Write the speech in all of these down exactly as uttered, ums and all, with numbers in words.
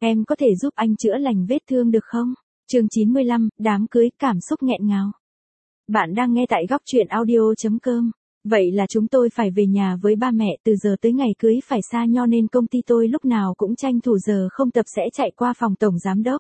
Em có thể giúp anh chữa lành vết thương được không? Chương chín mươi lăm, đám cưới, cảm xúc nghẹn ngào. Bạn đang nghe tại góc truyện audio chấm com. Vậy là chúng tôi phải về nhà với ba mẹ, từ giờ tới ngày cưới phải xa nho nên công ty tôi lúc nào cũng tranh thủ giờ không tập sẽ chạy qua phòng tổng giám đốc.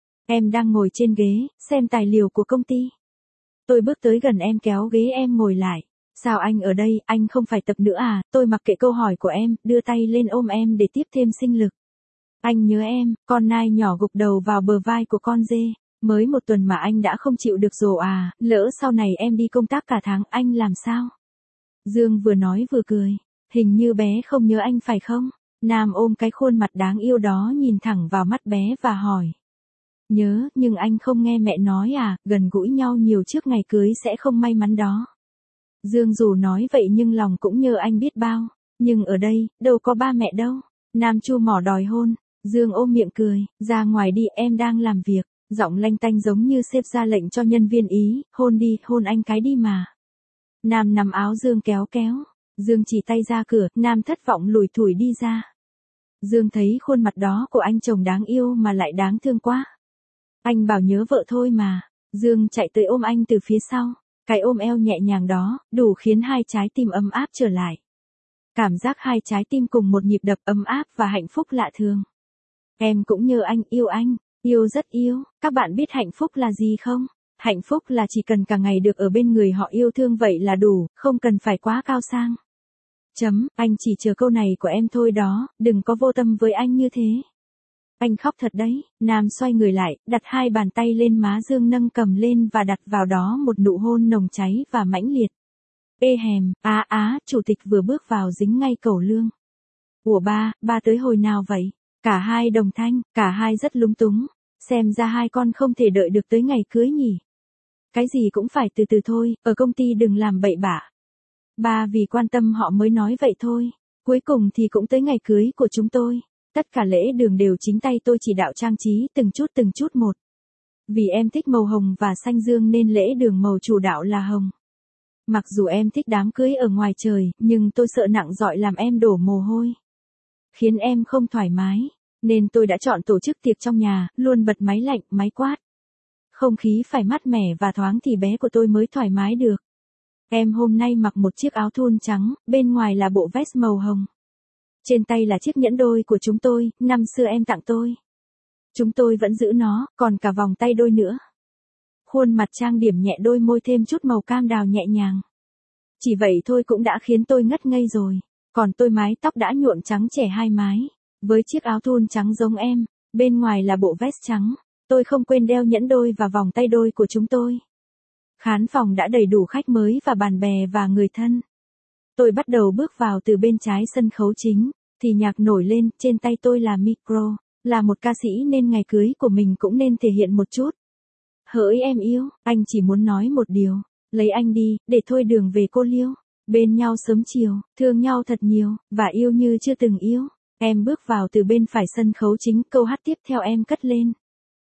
Em đang ngồi trên ghế, xem tài liệu của công ty. Tôi bước tới gần em kéo ghế em ngồi lại. Sao anh ở đây, anh không phải tập nữa à? Tôi mặc kệ câu hỏi của em, đưa tay lên ôm em để tiếp thêm sinh lực. Anh nhớ em, con nai nhỏ gục đầu vào bờ vai của con dê. Mới một tuần mà anh đã không chịu được rồi à, lỡ sau này em đi công tác cả tháng anh làm sao? Dương vừa nói vừa cười. Hình như bé không nhớ anh phải không? Nam ôm cái khuôn mặt đáng yêu đó nhìn thẳng vào mắt bé và hỏi. Nhớ, nhưng anh không nghe mẹ nói à, gần gũi nhau nhiều trước ngày cưới sẽ không may mắn đó. Dương dù nói vậy nhưng lòng cũng nhớ anh biết bao. Nhưng ở đây, đâu có ba mẹ đâu. Nam chu mỏ đòi hôn. Dương ôm miệng cười, ra ngoài đi, em đang làm việc. Giọng lanh tanh giống như sếp ra lệnh cho nhân viên ý, hôn đi, hôn anh cái đi mà. Nam nắm áo Dương kéo kéo. Dương chỉ tay ra cửa, Nam thất vọng lủi thủi đi ra. Dương thấy khuôn mặt đó của anh chồng đáng yêu mà lại đáng thương quá. Anh bảo nhớ vợ thôi mà. Dương chạy tới ôm anh từ phía sau. Cái ôm eo nhẹ nhàng đó, đủ khiến hai trái tim ấm áp trở lại. Cảm giác hai trái tim cùng một nhịp đập ấm áp và hạnh phúc lạ thường. Em cũng nhớ anh, yêu anh, yêu rất yêu. Các bạn biết hạnh phúc là gì không? Hạnh phúc là chỉ cần cả ngày được ở bên người họ yêu thương vậy là đủ, không cần phải quá cao sang. Chấm, anh chỉ chờ câu này của em thôi đó, đừng có vô tâm với anh như thế. Anh khóc thật đấy. Nam xoay người lại, đặt hai bàn tay lên má Dương nâng cầm lên và đặt vào đó một nụ hôn nồng cháy và mãnh liệt. Ê hèm, á á, chủ tịch vừa bước vào dính ngay cẩu lương. Ủa ba, ba tới hồi nào vậy? Cả hai đồng thanh, cả hai rất lúng túng. Xem ra hai con không thể đợi được tới ngày cưới nhỉ. Cái gì cũng phải từ từ thôi, ở công ty đừng làm bậy bạ. Ba vì quan tâm họ mới nói vậy thôi. Cuối cùng thì cũng tới ngày cưới của chúng tôi. Tất cả lễ đường đều chính tay tôi chỉ đạo trang trí từng chút từng chút một. Vì em thích màu hồng và xanh dương nên lễ đường màu chủ đạo là hồng. Mặc dù em thích đám cưới ở ngoài trời, nhưng tôi sợ nặng dọi làm em đổ mồ hôi. Khiến em không thoải mái, nên tôi đã chọn tổ chức tiệc trong nhà, luôn bật máy lạnh, máy quát. Không khí phải mát mẻ và thoáng thì bé của tôi mới thoải mái được. Em hôm nay mặc một chiếc áo thun trắng, bên ngoài là bộ vest màu hồng. Trên tay là chiếc nhẫn đôi của chúng tôi, năm xưa em tặng tôi. Chúng tôi vẫn giữ nó, còn cả vòng tay đôi nữa. Khuôn mặt trang điểm nhẹ, đôi môi thêm chút màu cam đào nhẹ nhàng. Chỉ vậy thôi cũng đã khiến tôi ngất ngây rồi. Còn tôi mái tóc đã nhuộm trắng trẻ hai mái. Với chiếc áo thun trắng giống em, bên ngoài là bộ vest trắng. Tôi không quên đeo nhẫn đôi và vòng tay đôi của chúng tôi. Khán phòng đã đầy đủ khách mới và bạn bè và người thân. Tôi bắt đầu bước vào từ bên trái sân khấu chính, thì nhạc nổi lên, trên tay tôi là micro, là một ca sĩ nên ngày cưới của mình cũng nên thể hiện một chút. Hỡi em yêu, anh chỉ muốn nói một điều, lấy anh đi, để thôi đường về cô liêu. Bên nhau sớm chiều, thương nhau thật nhiều, và yêu như chưa từng yêu. Em bước vào từ bên phải sân khấu chính, câu hát tiếp theo em cất lên.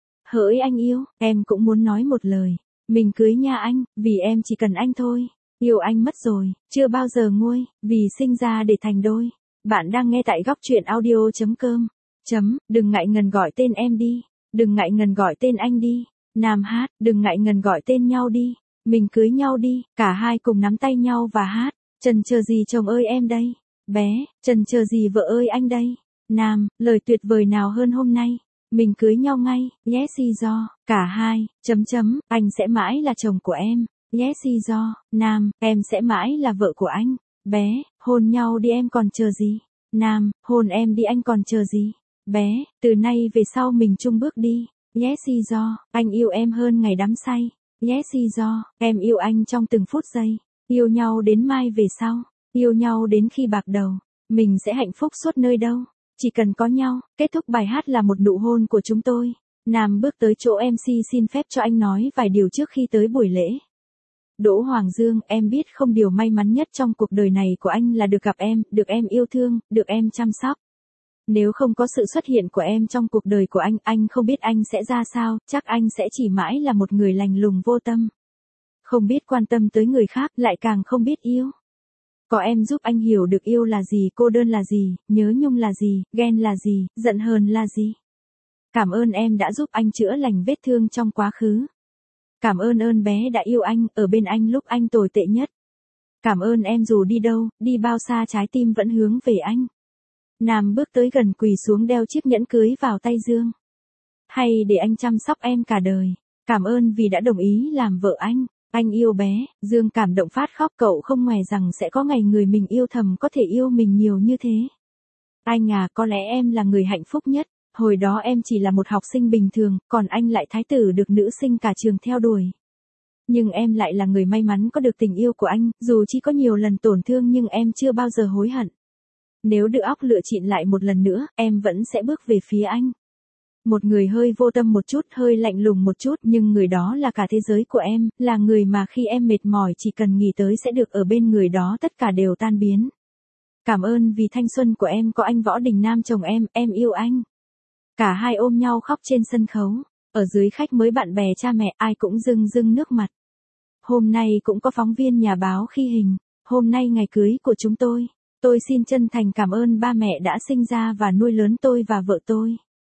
Hỡi anh yêu, em cũng muốn nói một lời, mình cưới nha anh, vì em chỉ cần anh thôi. Yêu anh mất rồi, chưa bao giờ nguôi, vì sinh ra để thành đôi. Bạn đang nghe tại góc truyện audio chấm com. Chấm, đừng ngại ngần gọi tên em đi, đừng ngại ngần gọi tên anh đi. Nam hát, đừng ngại ngần gọi tên nhau đi, mình cưới nhau đi, cả hai cùng nắm tay nhau và hát. Chần chờ gì chồng ơi em đây, bé, chần chờ gì vợ ơi anh đây. Nam, lời tuyệt vời nào hơn hôm nay, mình cưới nhau ngay, yes do, cả hai, chấm chấm, anh sẽ mãi là chồng của em. Yes do, Nam, em sẽ mãi là vợ của anh. Bé, hôn nhau đi em còn chờ gì. Nam, hôn em đi anh còn chờ gì. Bé, từ nay về sau mình chung bước đi. Yes do, anh yêu em hơn ngày đắm say. Yes do, em yêu anh trong từng phút giây. Yêu nhau đến mai về sau. Yêu nhau đến khi bạc đầu. Mình sẽ hạnh phúc suốt nơi đâu. Chỉ cần có nhau. Kết thúc bài hát là một nụ hôn của chúng tôi. Nam bước tới chỗ em xê xin phép cho anh nói vài điều trước khi tới buổi lễ. Đỗ Hoàng Dương, em biết không, điều may mắn nhất trong cuộc đời này của anh là được gặp em, được em yêu thương, được em chăm sóc. Nếu không có sự xuất hiện của em trong cuộc đời của anh, anh không biết anh sẽ ra sao, chắc anh sẽ chỉ mãi là một người lành lùng vô tâm. Không biết quan tâm tới người khác, lại càng không biết yêu. Có em giúp anh hiểu được yêu là gì, cô đơn là gì, nhớ nhung là gì, ghen là gì, giận hờn là gì. Cảm ơn em đã giúp anh chữa lành vết thương trong quá khứ. Cảm ơn ơn bé đã yêu anh, ở bên anh lúc anh tồi tệ nhất. Cảm ơn em dù đi đâu, đi bao xa trái tim vẫn hướng về anh. Nam bước tới gần quỳ xuống đeo chiếc nhẫn cưới vào tay Dương. Hay để anh chăm sóc em cả đời. Cảm ơn vì đã đồng ý làm vợ anh. Anh yêu bé. Dương cảm động phát khóc, cậu không ngờ rằng sẽ có ngày người mình yêu thầm có thể yêu mình nhiều như thế. Anh à, có lẽ em là người hạnh phúc nhất. Hồi đó em chỉ là một học sinh bình thường, còn anh lại thái tử được nữ sinh cả trường theo đuổi. Nhưng em lại là người may mắn có được tình yêu của anh, dù chỉ có nhiều lần tổn thương nhưng em chưa bao giờ hối hận. Nếu được óc lựa chọn lại một lần nữa, em vẫn sẽ bước về phía anh. Một người hơi vô tâm một chút, hơi lạnh lùng một chút, nhưng người đó là cả thế giới của em, là người mà khi em mệt mỏi chỉ cần nghĩ tới sẽ được ở bên người đó, tất cả đều tan biến. Cảm ơn vì thanh xuân của em có anh Võ Đình Nam chồng em, em yêu anh. Cả hai ôm nhau khóc trên sân khấu, ở dưới khách mới bạn bè cha mẹ ai cũng rưng rưng nước mặt. Hôm nay cũng có phóng viên nhà báo khi hình, hôm nay ngày cưới của chúng tôi. Tôi xin chân thành cảm ơn ba mẹ đã sinh ra và nuôi lớn tôi và vợ tôi.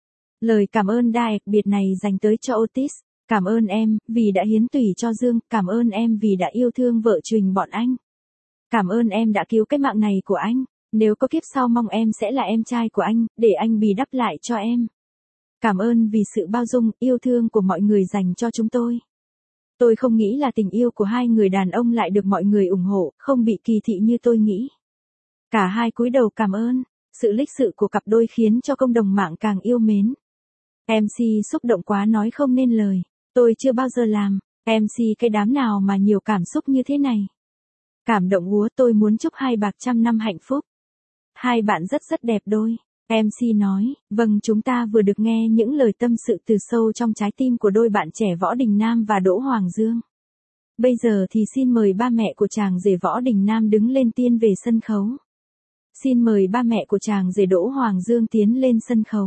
Lời cảm ơn đặc biệt này dành tới cho Otis. Cảm ơn em, vì đã hiến tủy cho Dương. Cảm ơn em vì đã yêu thương vợ chồng bọn anh. Cảm ơn em đã cứu cái mạng này của anh. Nếu có kiếp sau mong em sẽ là em trai của anh, để anh bì đắp lại cho em. Cảm ơn vì sự bao dung, yêu thương của mọi người dành cho chúng tôi. Tôi không nghĩ là tình yêu của hai người đàn ông lại được mọi người ủng hộ, không bị kỳ thị như tôi nghĩ. Cả hai cúi đầu cảm ơn. Sự lịch sự của cặp đôi khiến cho cộng đồng mạng càng yêu mến. em xê xúc động quá nói không nên lời. Tôi chưa bao giờ làm em xê cái đám nào mà nhiều cảm xúc như thế này. Cảm động úa, tôi muốn chúc hai bạc trăm năm hạnh phúc. Hai bạn rất rất đẹp đôi. em xê nói, vâng, chúng ta vừa được nghe những lời tâm sự từ sâu trong trái tim của đôi bạn trẻ Võ Đình Nam và Đỗ Hoàng Dương. Bây giờ thì xin mời ba mẹ của chàng rể Võ Đình Nam đứng lên tiên về sân khấu. Xin mời ba mẹ của chàng rể Đỗ Hoàng Dương tiến lên sân khấu.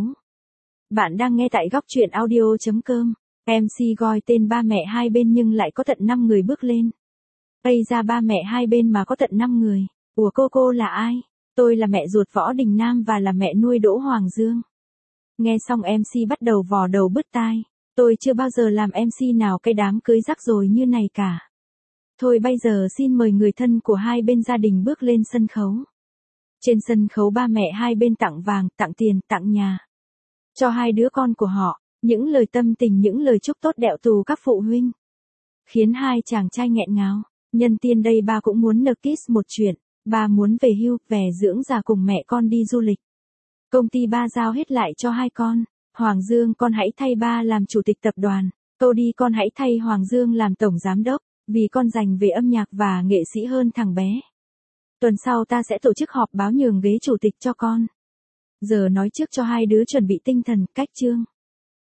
Bạn đang nghe tại góc truyện audio chấm com. em xê gọi tên ba mẹ hai bên nhưng lại có tận năm người bước lên. Ây ra, ba mẹ hai bên mà có tận năm người. Ủa, cô cô là ai? Tôi là mẹ ruột Võ Đình Nam và là mẹ nuôi Đỗ Hoàng Dương. Nghe xong em xê bắt đầu vò đầu bứt tai. Tôi chưa bao giờ làm em xê nào cái đám cưới rắc rối như này cả. Thôi bây giờ xin mời người thân của hai bên gia đình bước lên sân khấu. Trên sân khấu ba mẹ hai bên tặng vàng, tặng tiền, tặng nhà. Cho hai đứa con của họ, những lời tâm tình, những lời chúc tốt đẹo tù các phụ huynh. Khiến hai chàng trai nghẹn ngào. Nhân tiên đây ba cũng muốn nờ kiss một chuyện. Ba muốn về hưu, về dưỡng già cùng mẹ con đi du lịch. Công ty ba giao hết lại cho hai con. Hoàng Dương, con hãy thay ba làm chủ tịch tập đoàn. Cody, con hãy thay Hoàng Dương làm tổng giám đốc. Vì con dành về âm nhạc và nghệ sĩ hơn thằng bé. Tuần sau ta sẽ tổ chức họp báo nhường ghế chủ tịch cho con. Giờ nói trước cho hai đứa chuẩn bị tinh thần, cách chương.